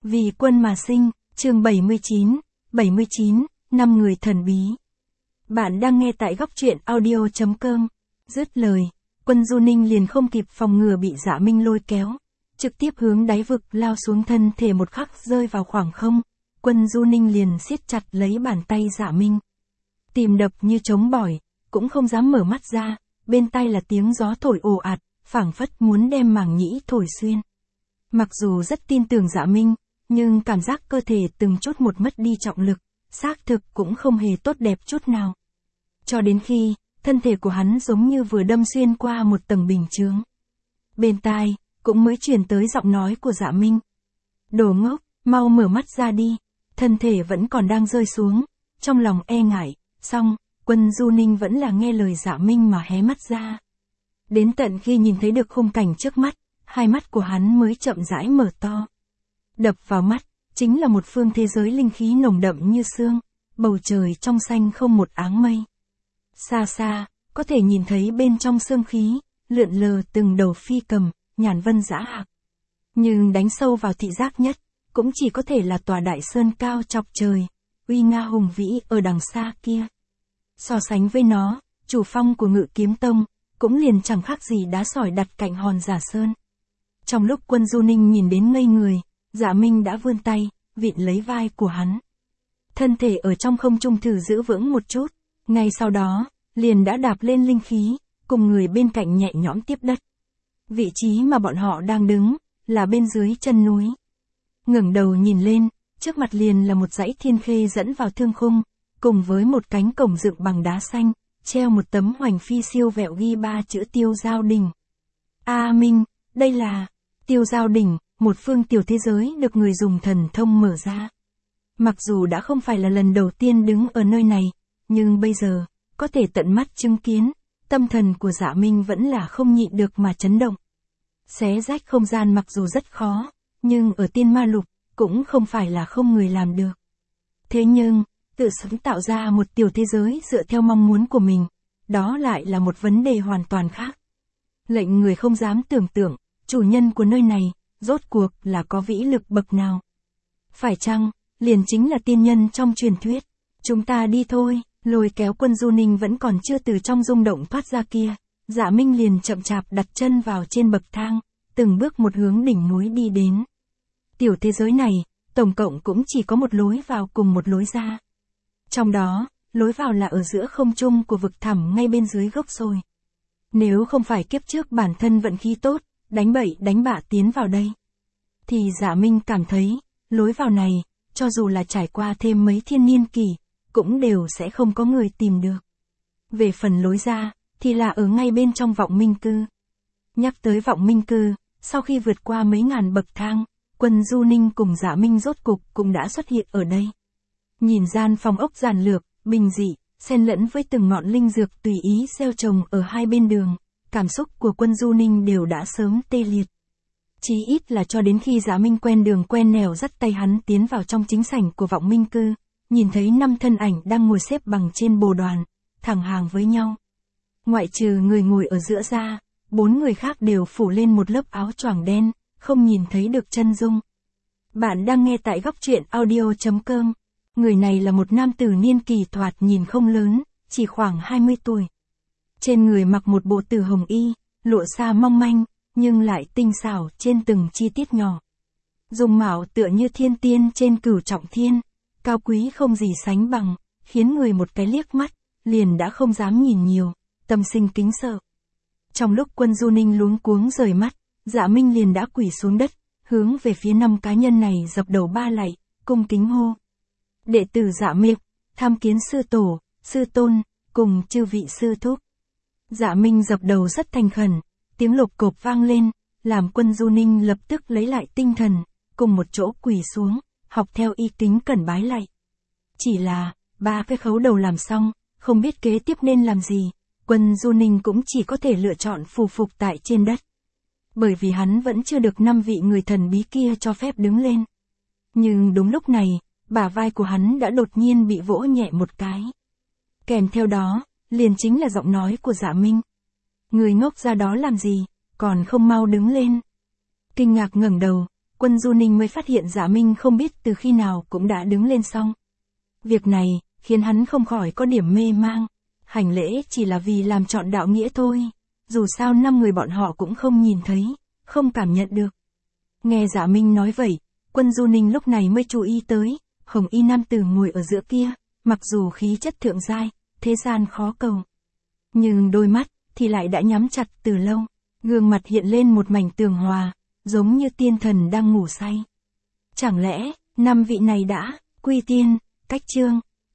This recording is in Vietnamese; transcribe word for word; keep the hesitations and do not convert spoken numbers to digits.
Vì quân mà sinh, chương bảy mươi chín, bảy mươi chín, năm người thần bí. Bạn đang nghe tại góc truyện audio chấm com. Dứt lời, Quân Du Ninh liền không kịp phòng ngừa bị Dạ Minh lôi kéo, trực tiếp hướng đáy vực lao xuống, thân thể một khắc rơi vào khoảng không. Quân Du Ninh liền siết chặt lấy bàn tay Dạ Minh. Tim đập như trống bỏi, cũng không dám mở mắt ra, bên tai là tiếng gió thổi ồ ạt, phảng phất muốn đem màng nhĩ thổi xuyên. Mặc dù rất tin tưởng Dạ Minh, nhưng cảm giác cơ thể từng chút một mất đi trọng lực, xác thực cũng không hề tốt đẹp chút nào. Cho đến khi, thân thể của hắn giống như vừa đâm xuyên qua một tầng bình chướng. Bên tai, cũng mới truyền tới giọng nói của Dạ Minh. Đồ ngốc, mau mở mắt ra đi. Thân thể vẫn còn đang rơi xuống, trong lòng e ngại, song, Quân Du Ninh vẫn là nghe lời Dạ Minh mà hé mắt ra. Đến tận khi nhìn thấy được khung cảnh trước mắt, hai mắt của hắn mới chậm rãi mở to. Đập vào mắt, chính là một phương thế giới linh khí nồng đậm như sương, bầu trời trong xanh không một áng mây. Xa xa, có thể nhìn thấy bên trong sương khí, lượn lờ từng đầu phi cầm, nhàn vân dã hạc. Nhưng đánh sâu vào thị giác nhất, cũng chỉ có thể là tòa đại sơn cao chọc trời, uy nga hùng vĩ ở đằng xa kia. So sánh với nó, chủ phong của Ngự Kiếm Tông, cũng liền chẳng khác gì đá sỏi đặt cạnh hòn giả sơn. Trong lúc Quân Du Ninh nhìn đến ngây người, Dạ Minh đã vươn tay, vịn lấy vai của hắn. Thân thể ở trong không trung thử giữ vững một chút, ngay sau đó, liền đã đạp lên linh khí, cùng người bên cạnh nhẹ nhõm tiếp đất. Vị trí mà bọn họ đang đứng, là bên dưới chân núi. Ngẩng đầu nhìn lên, trước mặt liền là một dãy thiên khê dẫn vào thương khung, cùng với một cánh cổng dựng bằng đá xanh, treo một tấm hoành phi siêu vẹo ghi ba chữ Tiêu Giao Đỉnh. A Minh, đây là Tiêu Giao Đỉnh, một phương tiểu thế giới được người dùng thần thông mở ra. Mặc dù đã không phải là lần đầu tiên đứng ở nơi này, nhưng bây giờ, có thể tận mắt chứng kiến, tâm thần của Dạ Minh vẫn là không nhịn được mà chấn động. Xé rách không gian mặc dù rất khó, nhưng ở Tiên Ma Lục, cũng không phải là không người làm được. Thế nhưng, tự sáng tạo ra một tiểu thế giới dựa theo mong muốn của mình, đó lại là một vấn đề hoàn toàn khác. Lệnh người không dám tưởng tượng, chủ nhân của nơi này, rốt cuộc là có vĩ lực bậc nào. Phải chăng, liền chính là tiên nhân trong truyền thuyết. Chúng ta đi thôi, lôi kéo Quân Du Ninh vẫn còn chưa từ trong rung động thoát ra kia. Dạ Minh liền chậm chạp đặt chân vào trên bậc thang, từng bước một hướng đỉnh núi đi đến. Tiểu thế giới này, tổng cộng cũng chỉ có một lối vào cùng một lối ra. Trong đó, lối vào là ở giữa không trung của vực thẳm ngay bên dưới gốc xôi. Nếu không phải kiếp trước bản thân vận khí tốt, đánh bậy đánh bạ tiến vào đây, thì Dạ Minh cảm thấy, lối vào này, cho dù là trải qua thêm mấy thiên niên kỷ, cũng đều sẽ không có người tìm được. Về phần lối ra, thì là ở ngay bên trong Vọng Minh Cư. Nhắc tới Vọng Minh Cư, sau khi vượt qua mấy ngàn bậc thang, Quân Du Ninh cùng Dạ Minh rốt cục cũng đã xuất hiện ở đây. Nhìn gian phòng ốc giản lược, bình dị, xen lẫn với từng ngọn linh dược tùy ý gieo trồng ở hai bên đường, cảm xúc của Quân Du Ninh đều đã sớm tê liệt. Chí ít là cho đến khi Dạ Minh quen đường quen nẻo dắt tay hắn tiến vào trong chính sảnh của Vọng Minh Cư, nhìn thấy năm thân ảnh đang ngồi xếp bằng trên bồ đoàn, thẳng hàng với nhau. Ngoại trừ người ngồi ở giữa ra, bốn người khác đều phủ lên một lớp áo choàng đen, không nhìn thấy được chân dung. Bạn đang nghe tại góc truyện audio chấm com. Người này là một nam tử niên kỳ thoạt nhìn không lớn, chỉ khoảng hai mươi tuổi. Trên người mặc một bộ tử hồng y, lụa sa mong manh, nhưng lại tinh xảo trên từng chi tiết nhỏ. Dung mạo tựa như thiên tiên trên cửu trọng thiên, cao quý không gì sánh bằng, khiến người một cái liếc mắt, liền đã không dám nhìn nhiều, tâm sinh kính sợ. Trong lúc Quân Du Ninh luống cuống rời mắt, Dạ Minh liền đã quỳ xuống đất, hướng về phía năm cá nhân này dập đầu ba lạy, cung kính hô. Đệ tử Dạ Minh, tham kiến sư tổ, sư tôn, cùng chư vị sư thúc. Dạ Minh dập đầu rất thành khẩn, tiếng lộp cộp vang lên, làm Quân Du Ninh lập tức lấy lại tinh thần, cùng một chỗ quỳ xuống, học theo y kính cẩn bái lạy. Chỉ là, ba cái khấu đầu làm xong, không biết kế tiếp nên làm gì, Quân Du Ninh cũng chỉ có thể lựa chọn phù phục tại trên đất. Bởi vì hắn vẫn chưa được năm vị người thần bí kia cho phép đứng lên. Nhưng đúng lúc này, bả vai của hắn đã đột nhiên bị vỗ nhẹ một cái. Kèm theo đó, liền chính là giọng nói của Dạ Minh. Người ngốc ra đó làm gì, còn không mau đứng lên. Kinh ngạc ngẩng đầu, Quân Du Ninh mới phát hiện Dạ Minh không biết từ khi nào cũng đã đứng lên xong. Việc này, khiến hắn không khỏi có điểm mê mang. Hành lễ chỉ là vì làm trọn đạo nghĩa thôi. Dù sao năm người bọn họ cũng không nhìn thấy, không cảm nhận được. Nghe Dạ Minh nói vậy, Quân Du Ninh lúc này mới chú ý tới, hồng y nam tử ngồi ở giữa kia, mặc dù khí chất thượng giai, thế gian khó cầu. Nhưng đôi mắt, thì lại đã nhắm chặt từ lâu, gương mặt hiện lên một mảnh tường hòa, giống như tiên thần đang ngủ say. Chẳng lẽ, năm vị này đã, quy tiên, cách chương.